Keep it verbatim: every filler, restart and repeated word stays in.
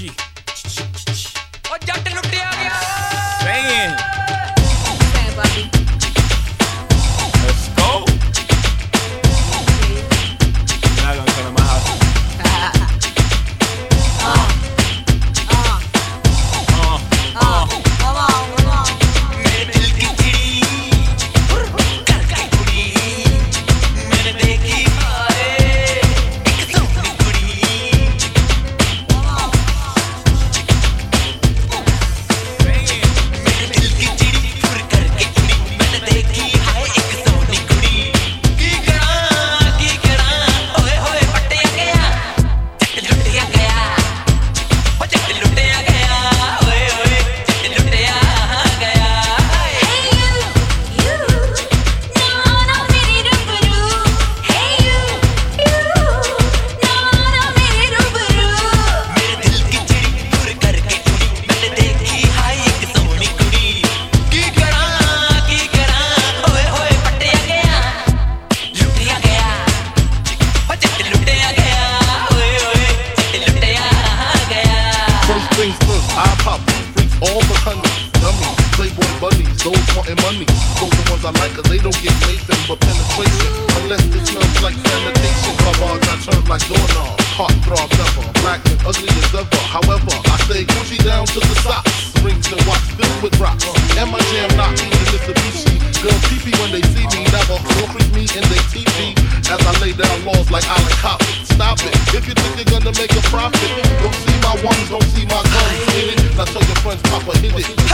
ओ जट लुटिया गया Banging. Bang, Bobby. Let's go. You're not gonna come to my house. uh, uh, Uh, uh, come on, come on. मेरे दिल की चिड़ी करके कुड़ी मैंने देखी हाय एक सोनी कुड़ी banging. मेरे दिल की चिड़ी फुर करके कुड़ी मैंने देखी हाय एक सोनी कुड़ी की करा की करा ओए होए पटिया गया जट लुटिया गया ओ जट लुटिया गया ओए ओए जट लुटिया गया Hey you, you, ना ना मेरे रूबरू. Hey you, you, ना ना मेरे रूबरू. मेरे दिल की चिड़ी फुर करके कुड़ी मैंने देखी हाय एक सोनी कुड़ी की करा की करा ओए होए पटिया गया लुटिया गया ओ जट लुटिया गया ओए ओए जट लुटिया गया First things first, I pop freaks all the honeys, dummies, playboy bunnies, those wanting money. Those the ones I like, cause they don't get Nathan but penetration. Unless it smells like sanitation. Garbage, I turn like doorknob. Heart throb never, black and ugly as ever. However, I stay Gucci down to the socks. Rings and watch filled with rocks. And my jam not even Mitsubishi. Girls pee when they see me, never don't freak me in they T V. As I lay down laws like Alec Coppin. Stop it, if you think you're gonna make a profit. Don't see my ones, don't see my guns, hit it. Now tell your friends, Papa hit it.